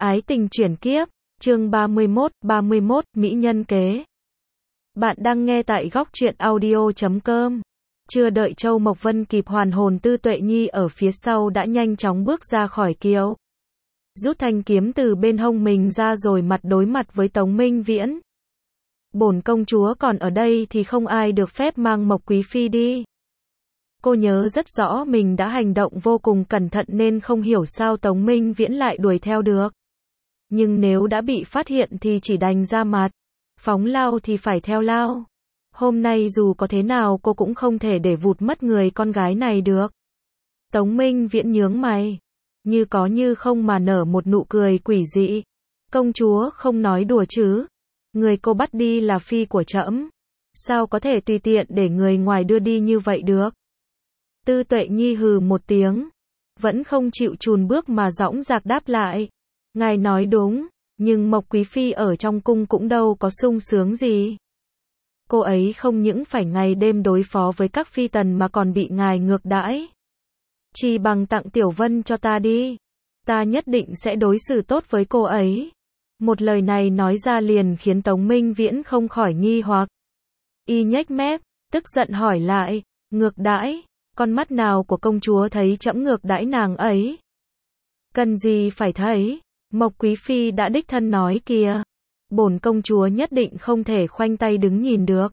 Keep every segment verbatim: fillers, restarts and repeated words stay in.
Ái tình chuyển kiếp, chương ba mươi mốt, ba mươi mốt, Mỹ nhân kế. Bạn đang nghe tại góc truyện audio chấm com. Chưa đợi Châu Mộc Vân kịp hoàn hồn, Tư Tuệ Nhi ở phía sau đã nhanh chóng bước ra khỏi kiệu. Rút thanh kiếm từ bên hông mình ra rồi mặt đối mặt với Tống Minh Viễn. Bổn công chúa còn ở đây thì không ai được phép mang Mộc Quý Phi đi. Cô nhớ rất rõ mình đã hành động vô cùng cẩn thận nên không hiểu sao Tống Minh Viễn lại đuổi theo được. Nhưng nếu đã bị phát hiện thì chỉ đành ra mặt. Phóng lao thì phải theo lao. Hôm nay dù có thế nào cô cũng không thể để vụt mất người con gái này được. Tống Minh Viễn nhướng mày. Như có như không mà nở một nụ cười quỷ dị. Công chúa không nói đùa chứ. Người cô bắt đi là phi của trẫm. Sao có thể tùy tiện để người ngoài đưa đi như vậy được? Tư Tuệ Nhi hừ một tiếng. Vẫn không chịu chùn bước mà dõng dạc đáp lại. Ngài nói đúng, nhưng Mộc Quý Phi ở trong cung cũng đâu có sung sướng gì. Cô ấy không những phải ngày đêm đối phó với các phi tần mà còn bị ngài ngược đãi. Chỉ bằng tặng Tiểu Vân cho ta đi. Ta nhất định sẽ đối xử tốt với cô ấy. Một lời này nói ra liền khiến Tống Minh Viễn không khỏi nghi hoặc. Y nhếch mép, tức giận hỏi lại, ngược đãi, con mắt nào của công chúa thấy trẫm ngược đãi nàng ấy? Cần gì phải thấy? Mộc Quý Phi đã đích thân nói kìa. Bổn công chúa nhất định không thể khoanh tay đứng nhìn được.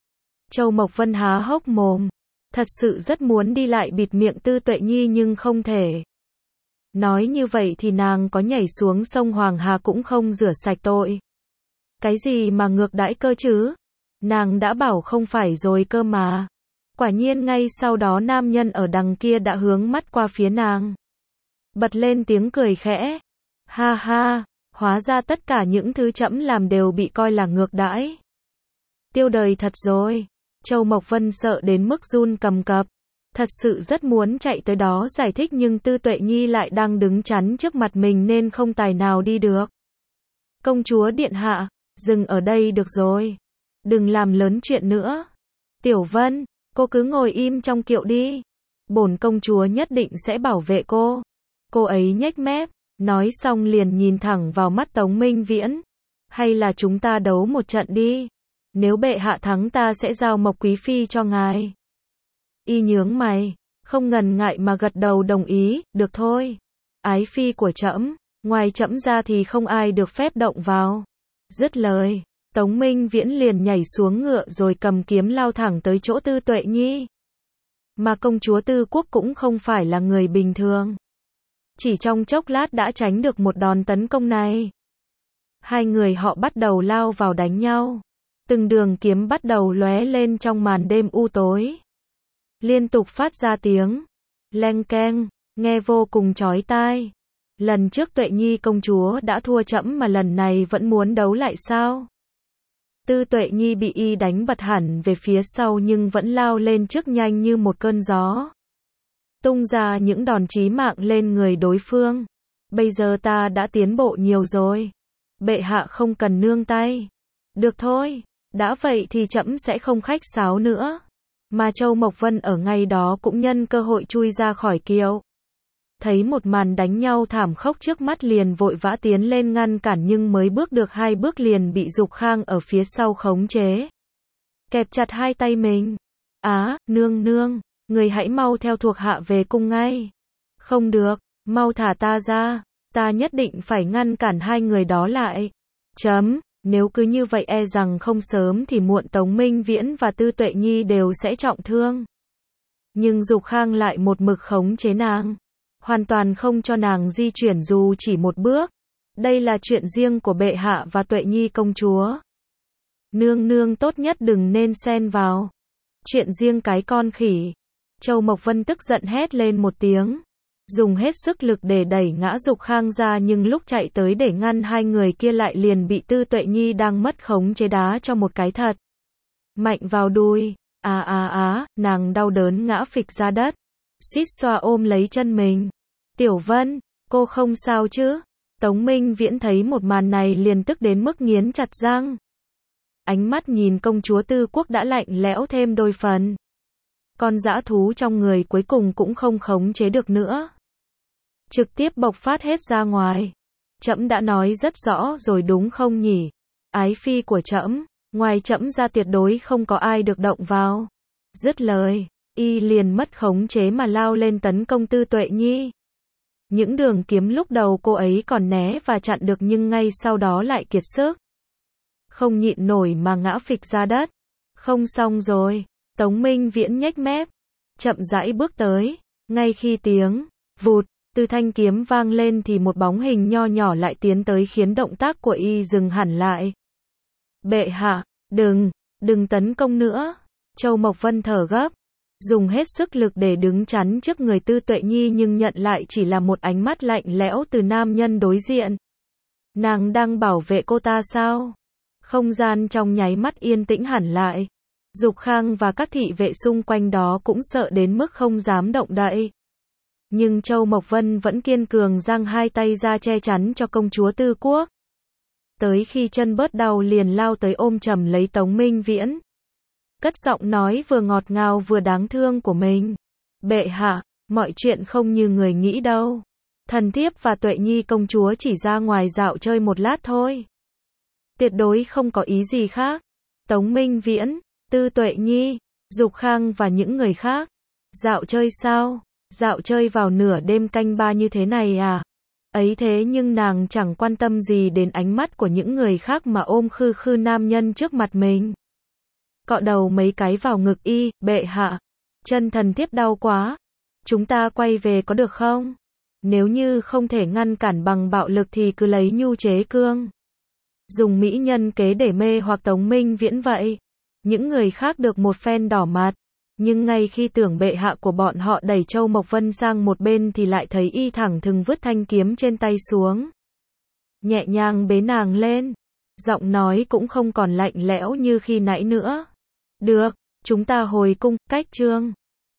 Châu Mộc Vân há hốc mồm. Thật sự rất muốn đi lại bịt miệng Tư Tuệ Nhi nhưng không thể. Nói như vậy thì nàng có nhảy xuống sông Hoàng Hà cũng không rửa sạch tội. Cái gì mà ngược đãi cơ chứ? Nàng đã bảo không phải rồi cơ mà. Quả nhiên ngay sau đó nam nhân ở đằng kia đã hướng mắt qua phía nàng. Bật lên tiếng cười khẽ. Ha ha, hóa ra tất cả những thứ trẫm làm đều bị coi là ngược đãi. Tiêu đời thật rồi. Châu Mộc Vân sợ đến mức run cầm cập. Thật sự rất muốn chạy tới đó giải thích nhưng Tư Tuệ Nhi lại đang đứng chắn trước mặt mình nên không tài nào đi được. Công chúa điện hạ, dừng ở đây được rồi. Đừng làm lớn chuyện nữa. Tiểu Vân, cô cứ ngồi im trong kiệu đi. Bổn công chúa nhất định sẽ bảo vệ cô. Cô ấy nhếch mép. Nói xong liền nhìn thẳng vào mắt Tống Minh Viễn. Hay là chúng ta đấu một trận đi. Nếu bệ hạ thắng ta sẽ giao Mộc Quý Phi cho ngài. Y nhướng mày. Không ngần ngại mà gật đầu đồng ý. Được thôi. Ái phi của trẫm. Ngoài trẫm ra thì không ai được phép động vào. Dứt lời. Tống Minh Viễn liền nhảy xuống ngựa rồi cầm kiếm lao thẳng tới chỗ Tư Tuệ Nhi. Mà công chúa Tư Quốc cũng không phải là người bình thường. Chỉ trong chốc lát đã tránh được một đòn tấn công này. Hai người họ bắt đầu lao vào đánh nhau. Từng đường kiếm bắt đầu lóe lên trong màn đêm u tối. Liên tục phát ra tiếng leng keng, nghe vô cùng chói tai. Lần trước Tuệ Nhi công chúa đã thua trẫm mà lần này vẫn muốn đấu lại sao? Tư Tuệ Nhi bị y đánh bật hẳn về phía sau nhưng vẫn lao lên trước nhanh như một cơn gió. Tung ra những đòn chí mạng lên người đối phương. Bây giờ ta đã tiến bộ nhiều rồi. Bệ hạ không cần nương tay. Được thôi, đã vậy thì trẫm sẽ không khách sáo nữa. Mà Châu Mộc Vân ở ngay đó cũng nhân cơ hội chui ra khỏi kiệu. Thấy một màn đánh nhau thảm khốc trước mắt liền vội vã tiến lên ngăn cản nhưng mới bước được hai bước liền bị Dục Khang ở phía sau khống chế. Kẹp chặt hai tay mình. Á, nương nương. Người hãy mau theo thuộc hạ về cung ngay. Không được, mau thả ta ra. Ta nhất định phải ngăn cản hai người đó lại. Chấm, nếu cứ như vậy e rằng không sớm thì muộn Tống Minh Viễn và Tư Tuệ Nhi đều sẽ trọng thương. Nhưng Dục Khang lại một mực khống chế nàng. Hoàn toàn không cho nàng di chuyển dù chỉ một bước. Đây là chuyện riêng của bệ hạ và Tuệ Nhi công chúa. Nương nương tốt nhất đừng nên xen vào. Chuyện riêng cái con khỉ. Châu Mộc Vân tức giận hét lên một tiếng. Dùng hết sức lực để đẩy ngã Dục Khang ra nhưng lúc chạy tới để ngăn hai người kia lại liền bị Tư Tuệ Nhi đang mất khống chế đá cho một cái thật mạnh vào đùi. À à á, nàng đau đớn ngã phịch ra đất. Suýt xoa ôm lấy chân mình. Tiểu Vân, cô không sao chứ? Tống Minh Viễn thấy một màn này liền tức đến mức nghiến chặt răng. Ánh mắt nhìn công chúa Tư Quốc đã lạnh lẽo thêm đôi phần. Con dã thú trong người cuối cùng cũng không khống chế được nữa. Trực tiếp bộc phát hết ra ngoài. Trẫm đã nói rất rõ rồi đúng không nhỉ? Ái phi của trẫm, ngoài trẫm ra tuyệt đối không có ai được động vào. Dứt lời, y liền mất khống chế mà lao lên tấn công Tư Tuệ Nhi. Những đường kiếm lúc đầu cô ấy còn né và chặn được nhưng ngay sau đó lại kiệt sức. Không nhịn nổi mà ngã phịch ra đất. Không xong rồi, Tống Minh Viễn nhếch mép, chậm rãi bước tới, ngay khi tiếng vụt từ thanh kiếm vang lên thì một bóng hình nho nhỏ lại tiến tới khiến động tác của y dừng hẳn lại. Bệ hạ, đừng, đừng tấn công nữa. Châu Mộc Vân thở gấp, dùng hết sức lực để đứng chắn trước người Tư Tuệ Nhi nhưng nhận lại chỉ là một ánh mắt lạnh lẽo từ nam nhân đối diện. Nàng đang bảo vệ cô ta sao? Không gian trong nháy mắt yên tĩnh hẳn lại. Dục Khang và các thị vệ xung quanh đó cũng sợ đến mức không dám động đậy. Nhưng Châu Mộc Vân vẫn kiên cường giang hai tay ra che chắn cho công chúa Tư Quốc. Tới khi chân bớt đau liền lao tới ôm chầm lấy Tống Minh Viễn. Cất giọng nói vừa ngọt ngào vừa đáng thương của mình. Bệ hạ, mọi chuyện không như người nghĩ đâu. Thần thiếp và Tuệ Nhi công chúa chỉ ra ngoài dạo chơi một lát thôi. Tuyệt đối không có ý gì khác. Tống Minh Viễn, Tư Tuệ Nhi, Dục Khang và những người khác. Dạo chơi sao? Dạo chơi vào nửa đêm canh ba như thế này à? Ấy thế nhưng nàng chẳng quan tâm gì đến ánh mắt của những người khác mà ôm khư khư nam nhân trước mặt mình. Cọ đầu mấy cái vào ngực y, bệ hạ. Chân thần thiếp đau quá. Chúng ta quay về có được không? Nếu như không thể ngăn cản bằng bạo lực thì cứ lấy nhu chế cương. Dùng mỹ nhân kế để mê hoặc Tống Minh Viễn vậy. Những người khác được một phen đỏ mặt. Nhưng ngay khi tưởng bệ hạ của bọn họ đẩy Châu Mộc Vân sang một bên thì lại thấy y thẳng thừng vứt thanh kiếm trên tay xuống. Nhẹ nhàng bế nàng lên. Giọng nói cũng không còn lạnh lẽo như khi nãy nữa. Được, chúng ta hồi cung, cách chương.